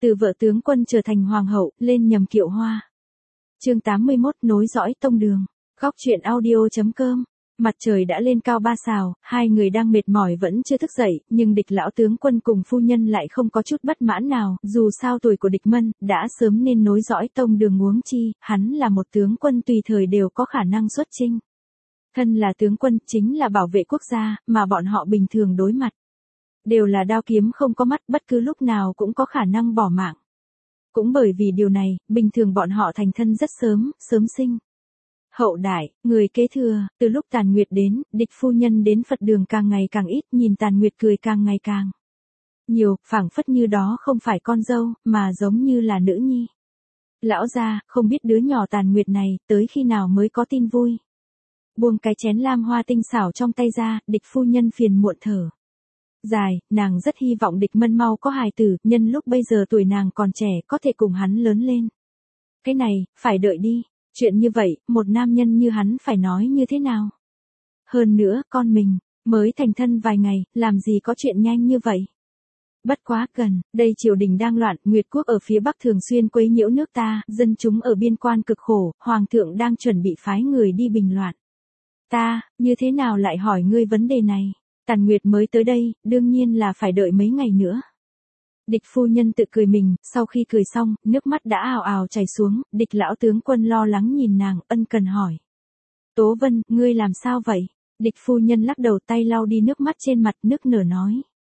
Từ vợ tướng quân trở thành hoàng hậu, lên nhầm kiệu hoa. Chương 81 nối dõi tông đường. Góc truyện audio.com. Mặt trời đã lên cao 3 sào, hai người đang mệt mỏi vẫn chưa thức dậy, nhưng địch lão tướng quân cùng phu nhân lại không có chút bất mãn nào, dù sao tuổi của địch Mân đã sớm nên nối dõi tông đường, huống chi, hắn là một tướng quân tùy thời đều có khả năng xuất chinh. Thân là tướng quân chính là bảo vệ quốc gia, mà bọn họ bình thường đối mặt đều là đao kiếm không có mắt, bất cứ lúc nào cũng có khả năng bỏ mạng. Cũng bởi vì điều này, bình thường bọn họ thành thân rất sớm, sớm sinh hậu đại, người kế thừa. Từ lúc Tàn Nguyệt đến, địch phu nhân đến Phật đường càng ngày càng ít, nhìn Tàn Nguyệt cười càng ngày càng nhiều, phảng phất như đó không phải con dâu, mà giống như là nữ nhi. Lão gia, không biết đứa nhỏ Tàn Nguyệt này, tới khi nào mới có tin vui. Buông cái chén lam hoa tinh xảo trong tay ra, địch phu nhân phiền muộn thở dài, nàng rất hy vọng địch Mân mau có hài tử, nhân lúc bây giờ tuổi nàng còn trẻ, có thể cùng hắn lớn lên. Cái này, phải đợi đi. Chuyện như vậy, một nam nhân như hắn phải nói như thế nào? Hơn nữa, con mình, mới thành thân vài ngày, làm gì có chuyện nhanh như vậy? Bất quá gần, đây triều đình đang loạn, Nguyệt quốc ở phía bắc thường xuyên quấy nhiễu nước ta, dân chúng ở biên quan cực khổ, hoàng thượng đang chuẩn bị phái người đi bình loạn. Ta, như thế nào lại hỏi ngươi vấn đề này? Tàn Nguyệt mới tới đây, đương nhiên là phải đợi mấy ngày nữa. Địch phu nhân tự cười mình, sau khi cười xong, nước mắt đã ào ào chảy xuống, địch lão tướng quân lo lắng nhìn nàng, ân cần hỏi. Tố Vân, ngươi làm sao vậy? Địch phu nhân lắc đầu, tay lau đi nước mắt trên mặt, nức nở nói.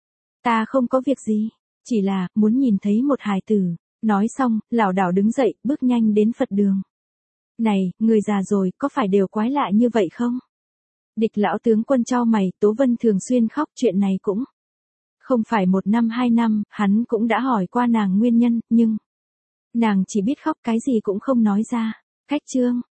Ta không có việc gì, chỉ là, muốn nhìn thấy một hài tử. Nói xong, lảo đảo đứng dậy, bước nhanh đến Phật đường. Này, người già rồi, có phải đều quái lạ như vậy không? Địch lão tướng quân chau mày, Tố Vân thường xuyên khóc, chuyện này cũng không phải 1 năm 2 năm, hắn cũng đã hỏi qua nàng nguyên nhân, nhưng nàng chỉ biết khóc, cái gì cũng không nói ra. Khách trương,